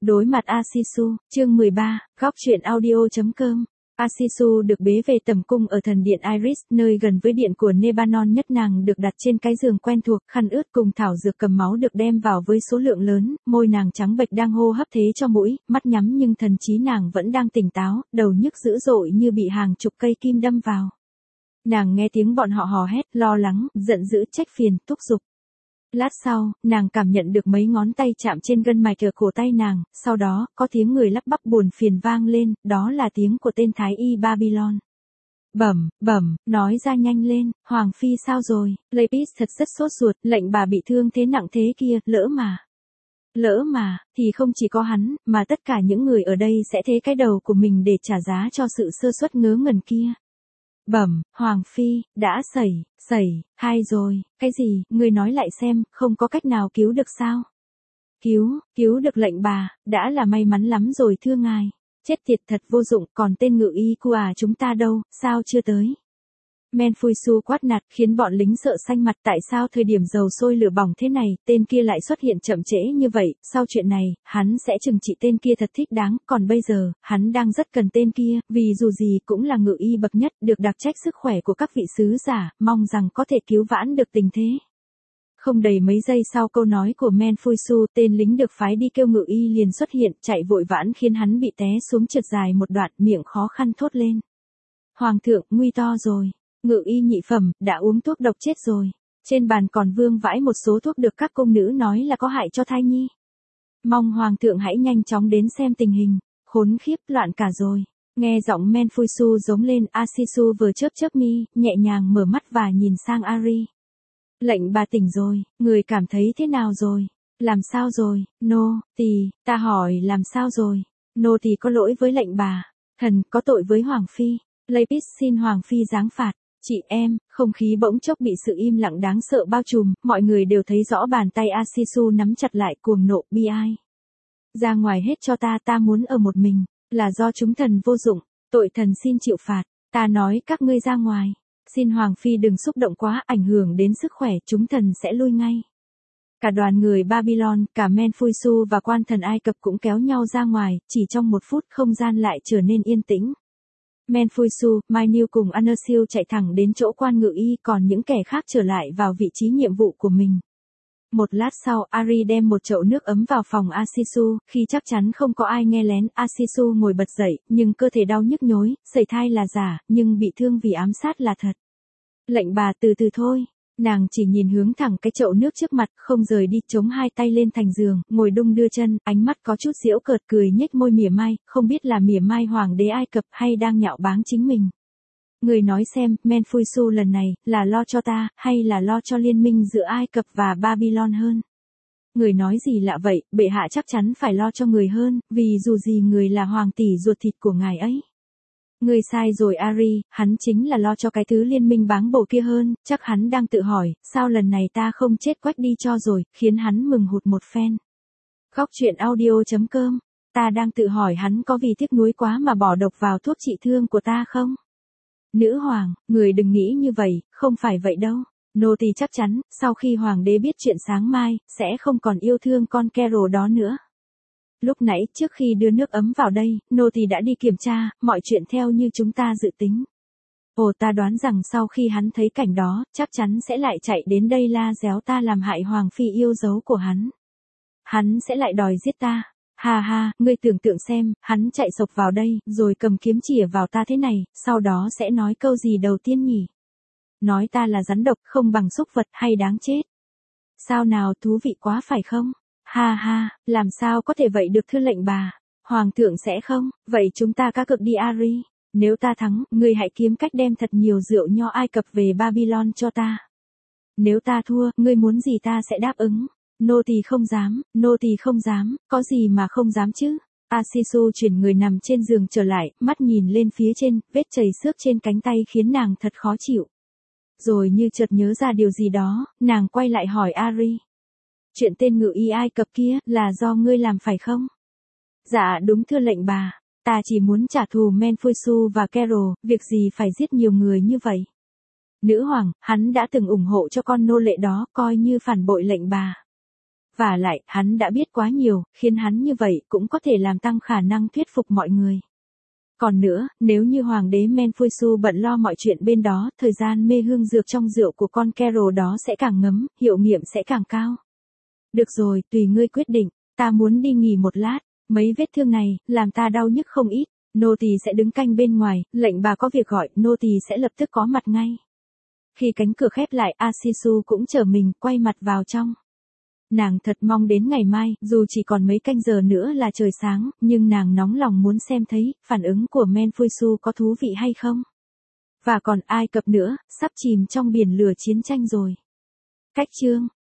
Đối mặt Asisu, chương 13, góc truyện audio.com. Asisu được bế về tẩm cung ở thần điện Iris, nơi gần với điện của Nebanon nhất. Nàng được đặt trên cái giường quen thuộc, khăn ướt cùng thảo dược cầm máu được đem vào với số lượng lớn, môi nàng trắng bệch đang hô hấp thế cho mũi, mắt nhắm nhưng thần trí nàng vẫn đang tỉnh táo, đầu nhức dữ dội như bị hàng chục cây kim đâm vào. Nàng nghe tiếng bọn họ hò hét, lo lắng, giận dữ, trách phiền, thúc giục. Lát sau, nàng cảm nhận được mấy ngón tay chạm trên gân mạch ở cổ tay nàng, sau đó, có tiếng người lắp bắp buồn phiền vang lên, đó là tiếng của tên Thái y Babylon. Bẩm, nói ra nhanh lên, Hoàng Phi sao rồi? Lapis thật rất sốt ruột, lệnh bà bị thương thế nặng thế kia, lỡ mà, thì không chỉ có hắn, mà tất cả những người ở đây sẽ thế cái đầu của mình để trả giá cho sự sơ suất ngớ ngẩn kia. Bẩm, Hoàng Phi, đã hai rồi, cái gì, ngươi nói lại xem, không có cách nào cứu được sao? Cứu được lệnh bà, đã là may mắn lắm rồi thưa ngài. Chết tiệt thật vô dụng, còn tên ngự y của chúng ta đâu, sao chưa tới? Menfuisu quát nạt khiến bọn lính sợ xanh mặt. Tại sao thời điểm dầu sôi lửa bỏng thế này, tên kia lại xuất hiện chậm trễ như vậy? Sau chuyện này, hắn sẽ trừng trị tên kia thật thích đáng, còn bây giờ, hắn đang rất cần tên kia, vì dù gì cũng là ngự y bậc nhất, được đặc trách sức khỏe của các vị sứ giả, mong rằng có thể cứu vãn được tình thế. Không đầy mấy giây sau câu nói của Menfuisu, tên lính được phái đi kêu ngự y liền xuất hiện, chạy vội vãn khiến hắn bị té xuống trượt dài một đoạn, miệng khó khăn thốt lên. Hoàng thượng, nguy to rồi. Ngự y nhị phẩm, đã uống thuốc độc chết rồi. Trên bàn còn vương vãi một số thuốc được các công nữ nói là có hại cho thai nhi. Mong Hoàng thượng hãy nhanh chóng đến xem tình hình. Khốn khiếp, loạn cả rồi. Nghe giọng Menfuisu giống lên, Asisu vừa chớp mi, nhẹ nhàng mở mắt và nhìn sang Ari. Lệnh bà tỉnh rồi, người cảm thấy thế nào rồi? Làm sao rồi? Nô tỳ, ta hỏi làm sao rồi? Nô tỳ có lỗi với lệnh bà. Thần có tội với Hoàng Phi. Lapis xin Hoàng Phi giáng phạt. Chị em, không khí bỗng chốc bị sự im lặng đáng sợ bao trùm, mọi người đều thấy rõ bàn tay Asisu nắm chặt lại, cuồng nộ, bi ai. Ra ngoài hết cho ta muốn ở một mình, là do chúng thần vô dụng, tội thần xin chịu phạt, ta nói các ngươi ra ngoài. Xin Hoàng Phi đừng xúc động quá, ảnh hưởng đến sức khỏe, chúng thần sẽ lui ngay. Cả đoàn người Babylon, cả Menfuisu và quan thần Ai Cập cũng kéo nhau ra ngoài, chỉ trong một phút không gian lại trở nên yên tĩnh. Menfuisu, Mainil cùng Anersil chạy thẳng đến chỗ quan ngự y, còn những kẻ khác trở lại vào vị trí nhiệm vụ của mình. Một lát sau, Ari đem một chậu nước ấm vào phòng Asisu, khi chắc chắn không có ai nghe lén, Asisu ngồi bật dậy, nhưng cơ thể đau nhức nhối, sẩy thai là giả, nhưng bị thương vì ám sát là thật. Lệnh bà từ từ thôi. Nàng chỉ nhìn hướng thẳng cái chậu nước trước mặt, không rời đi, chống hai tay lên thành giường, ngồi đung đưa chân, ánh mắt có chút giễu cợt, cười nhếch môi mỉa mai, không biết là mỉa mai hoàng đế Ai Cập hay đang nhạo báng chính mình. Người nói xem, Menfuisu lần này, là lo cho ta, hay là lo cho liên minh giữa Ai Cập và Babylon hơn? Người nói gì lạ vậy, bệ hạ chắc chắn phải lo cho người hơn, vì dù gì người là hoàng tỷ ruột thịt của ngài ấy. Người sai rồi Ari, hắn chính là lo cho cái thứ liên minh báng bổ kia hơn, chắc hắn đang tự hỏi, sao lần này ta không chết quách đi cho rồi, khiến hắn mừng hụt một phen. Góc truyện audio.com, ta đang tự hỏi hắn có vì tiếc nuối quá mà bỏ độc vào thuốc trị thương của ta không? Nữ hoàng, người đừng nghĩ như vậy, không phải vậy đâu. Nô tỳ chắc chắn, sau khi hoàng đế biết chuyện sáng mai, sẽ không còn yêu thương con Carol đó nữa. Lúc nãy, trước khi đưa nước ấm vào đây, nô tỳ đã đi kiểm tra, mọi chuyện theo như chúng ta dự tính. Ồ, ta đoán rằng sau khi hắn thấy cảnh đó, chắc chắn sẽ lại chạy đến đây la réo ta làm hại Hoàng Phi yêu dấu của hắn. Hắn sẽ lại đòi giết ta. Ha, ngươi tưởng tượng xem, hắn chạy sộc vào đây, rồi cầm kiếm chỉa vào ta thế này, sau đó sẽ nói câu gì đầu tiên nhỉ? Nói ta là rắn độc, không bằng súc vật, hay đáng chết. Sao nào, thú vị quá phải không? Ha, làm sao có thể vậy được thưa lệnh bà? Hoàng thượng sẽ không, vậy chúng ta cá cược đi Ari. Nếu ta thắng, ngươi hãy kiếm cách đem thật nhiều rượu nho Ai Cập về Babylon cho ta. Nếu ta thua, ngươi muốn gì ta sẽ đáp ứng. Nô tỳ không dám, có gì mà không dám chứ? Asisu chuyển người nằm trên giường trở lại, mắt nhìn lên phía trên, vết chảy xước trên cánh tay khiến nàng thật khó chịu. Rồi như chợt nhớ ra điều gì đó, nàng quay lại hỏi Ari. Chuyện tên ngự y Ai Cập kia, là do ngươi làm phải không? Dạ đúng thưa lệnh bà, ta chỉ muốn trả thù Menfuisu và Carol, việc gì phải giết nhiều người như vậy? Nữ hoàng, hắn đã từng ủng hộ cho con nô lệ đó, coi như phản bội lệnh bà. Vả lại, hắn đã biết quá nhiều, khiến hắn như vậy cũng có thể làm tăng khả năng thuyết phục mọi người. Còn nữa, nếu như hoàng đế Menfuisu bận lo mọi chuyện bên đó, thời gian mê hương dược trong rượu của con Carol đó sẽ càng ngấm, hiệu nghiệm sẽ càng cao. Được rồi, tùy ngươi quyết định, ta muốn đi nghỉ một lát, mấy vết thương này, làm ta đau nhức không ít, nô tỳ sẽ đứng canh bên ngoài, lệnh bà có việc gọi, nô tỳ sẽ lập tức có mặt ngay. Khi cánh cửa khép lại, Asisu cũng trở mình, quay mặt vào trong. Nàng thật mong đến ngày mai, dù chỉ còn mấy canh giờ nữa là trời sáng, nhưng nàng nóng lòng muốn xem thấy, phản ứng của Menfuisu có thú vị hay không. Và còn Ai Cập nữa, sắp chìm trong biển lửa chiến tranh rồi. Cách chương